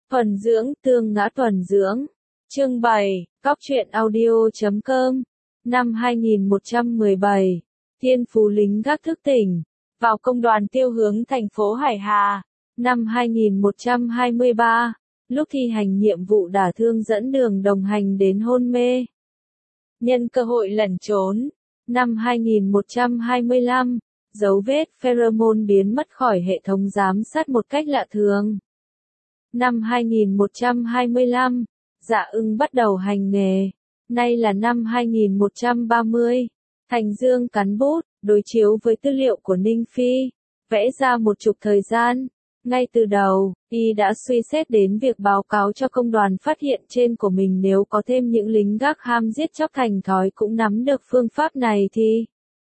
Thuần dưỡng, tương ngã thuần dưỡng. Chương 7, Cóc truyện audio.com. Năm 2117, Thiên Phú lính gác thức tỉnh, vào công đoàn tiêu hướng thành phố Hải Hà. Năm 2123, lúc thi hành nhiệm vụ đả thương dẫn đường đồng hành đến hôn mê. Nhân cơ hội lẩn trốn. Năm 2125, dấu vết pheromone biến mất khỏi hệ thống giám sát một cách lạ thường. Năm 2125, Dạ Ưng bắt đầu hành nghề. Nay là năm 2130, Thành Dương cắn bút, đối chiếu với tư liệu của Ninh Phi, vẽ ra một trục thời gian. Ngay từ đầu, y đã suy xét đến việc báo cáo cho công đoàn phát hiện trên của mình nếu có thêm những lính gác ham giết chóc thành thói cũng nắm được phương pháp này thì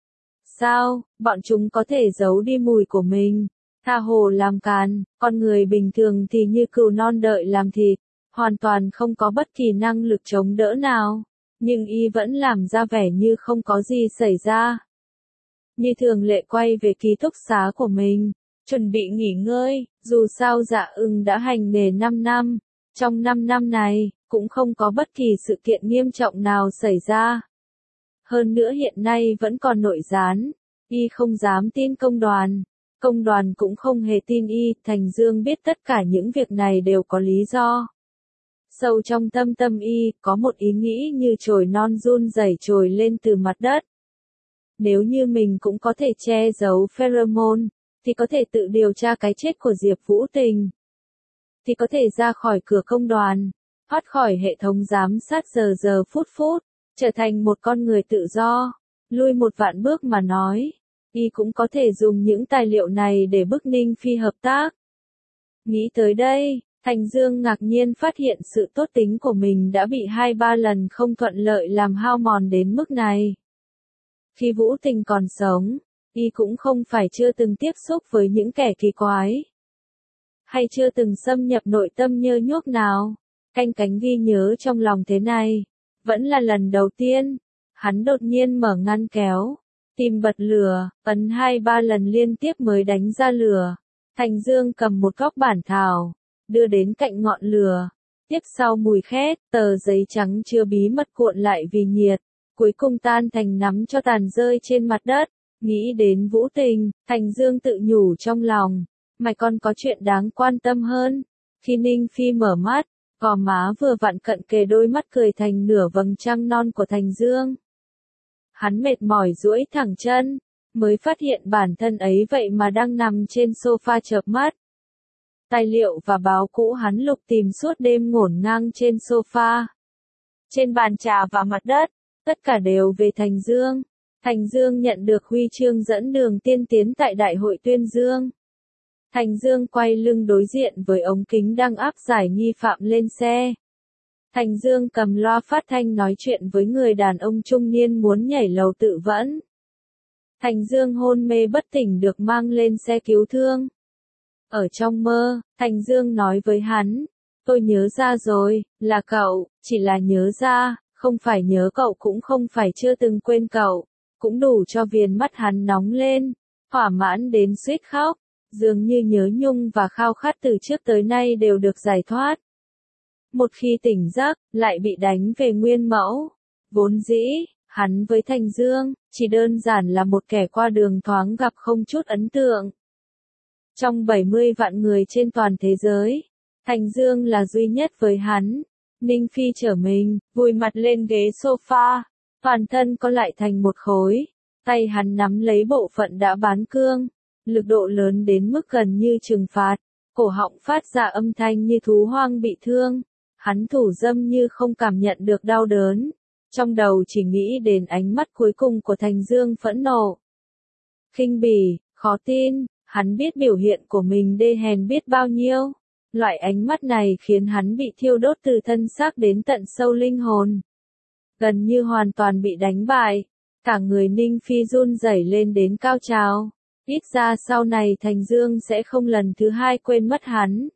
sao, bọn chúng có thể giấu đi mùi của mình, tha hồ làm càn, con người bình thường thì như cừu non đợi làm thịt, hoàn toàn không có bất kỳ năng lực chống đỡ nào, nhưng y vẫn làm ra vẻ như không có gì xảy ra. Như thường lệ quay về ký túc xá của mình, chuẩn bị nghỉ ngơi, dù sao Dạ Ưng đã hành nghề 5 năm, trong 5 năm này, cũng không có bất kỳ sự kiện nghiêm trọng nào xảy ra. Hơn nữa hiện nay vẫn còn nội gián, y không dám tin công đoàn cũng không hề tin y, Thành Dương biết tất cả những việc này đều có lý do. Sâu trong tâm y, có một ý nghĩ như chồi non run rẩy trồi lên từ mặt đất. Nếu như mình cũng có thể che giấu pheromone, thì có thể tự điều tra cái chết của Diệp Vũ Tình. Thì có thể ra khỏi cửa công đoàn, thoát khỏi hệ thống giám sát giờ phút, trở thành một con người tự do. Lui một vạn bước mà nói, y cũng có thể dùng những tài liệu này để bức Ninh Phi hợp tác. Nghĩ tới đây, Thành Dương ngạc nhiên phát hiện sự tốt tính của mình đã bị 2-3 lần không thuận lợi làm hao mòn đến mức này. Khi Vũ Tình còn sống, y cũng không phải chưa từng tiếp xúc với những kẻ kỳ quái, hay chưa từng xâm nhập nội tâm nhơ nhuốc nào, canh cánh ghi nhớ trong lòng thế này, vẫn là lần đầu tiên. Hắn đột nhiên mở ngăn kéo, tìm bật lửa, ấn 2-3 lần liên tiếp mới đánh ra lửa. Thành Dương cầm một góc bản thảo, đưa đến cạnh ngọn lửa, tiếp sau mùi khét, tờ giấy trắng chưa bí mật cuộn lại vì nhiệt, cuối cùng tan thành nắm cho tàn rơi trên mặt đất. Nghĩ đến Vũ Tình, Thành Dương tự nhủ trong lòng, mày còn có chuyện đáng quan tâm hơn. Khi Ninh Phi mở mắt, gò má vừa vặn cận kề đôi mắt cười thành nửa vầng trăng non của Thành Dương. Hắn mệt mỏi duỗi thẳng chân, mới phát hiện bản thân ấy vậy mà đang nằm trên sofa chợp mắt. Tài liệu và báo cũ hắn lục tìm suốt đêm ngổn ngang trên sofa, trên bàn trà và mặt đất, tất cả đều về Thành Dương. Thành Dương nhận được huy chương dẫn đường tiên tiến tại Đại hội Tuyên Dương. Thành Dương quay lưng đối diện với ống kính đang áp giải nghi phạm lên xe. Thành Dương cầm loa phát thanh nói chuyện với người đàn ông trung niên muốn nhảy lầu tự vẫn. Thành Dương hôn mê bất tỉnh được mang lên xe cứu thương. Ở trong mơ, Thành Dương nói với hắn, tôi nhớ ra rồi, là cậu, chỉ là nhớ ra, không phải nhớ cậu cũng không phải chưa từng quên cậu, cũng đủ cho viền mắt hắn nóng lên, thỏa mãn đến suýt khóc, dường như nhớ nhung và khao khát từ trước tới nay đều được giải thoát. Một khi tỉnh giấc, lại bị đánh về nguyên mẫu. Vốn dĩ, hắn với Thành Dương, chỉ đơn giản là một kẻ qua đường thoáng gặp không chút ấn tượng. Trong 70 vạn người trên toàn thế giới, Thành Dương là duy nhất với hắn. Ninh Phi trở mình, vùi mặt lên ghế sofa, toàn thân co lại thành một khối, tay hắn nắm lấy bộ phận đã bán cương, lực độ lớn đến mức gần như trừng phạt, cổ họng phát ra âm thanh như thú hoang bị thương. Hắn thủ dâm như không cảm nhận được đau đớn, trong đầu chỉ nghĩ đến ánh mắt cuối cùng của Thành Dương phẫn nộ, khinh bỉ, khó tin. Hắn biết biểu hiện của mình đê hèn biết bao nhiêu. Loại ánh mắt này khiến hắn bị thiêu đốt từ thân xác đến tận sâu linh hồn. Gần như hoàn toàn bị đánh bại. Cả người Ninh Phi run rẩy lên đến cao trào. Ít ra sau này Thành Dương sẽ không lần thứ hai quên mất hắn.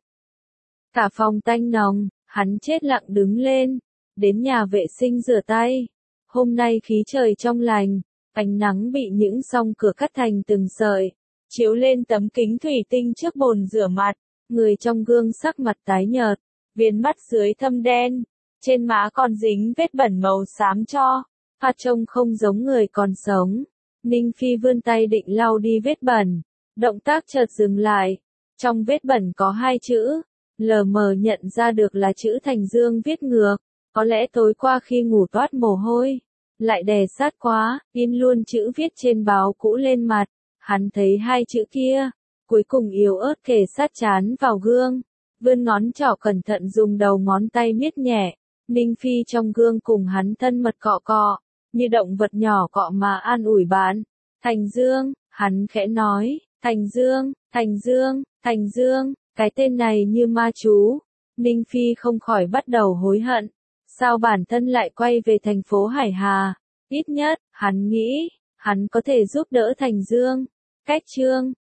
Cả phòng tanh nồng, hắn chết lặng đứng lên. Đến nhà vệ sinh rửa tay. Hôm nay khí trời trong lành. Ánh nắng bị những song cửa cắt thành từng sợi, chiếu lên tấm kính thủy tinh trước bồn rửa mặt, người trong gương sắc mặt tái nhợt, viền mắt dưới thâm đen, trên má còn dính vết bẩn màu xám cho, phát trông không giống người còn sống. Ninh Phi vươn tay định lau đi vết bẩn, động tác chợt dừng lại, trong vết bẩn có hai chữ, lờ mờ nhận ra được là chữ Thành Dương viết ngược, có lẽ tối qua khi ngủ toát mồ hôi, lại đè sát quá, in luôn chữ viết trên báo cũ lên mặt, hắn thấy hai chữ kia, cuối cùng yếu ớt kề sát trán vào gương, vươn ngón trỏ cẩn thận dùng đầu ngón tay miết nhẹ, Ninh Phi trong gương cùng hắn thân mật cọ cọ, như động vật nhỏ cọ mà an ủi bạn. Thành Dương, hắn khẽ nói, Thành Dương, Thành Dương, Thành Dương, cái tên này như ma chú. Ninh Phi không khỏi bắt đầu hối hận. Sao bản thân lại quay về thành phố Hải Hà? Ít nhất, hắn nghĩ, hắn có thể giúp đỡ Thành Dương. Cách chương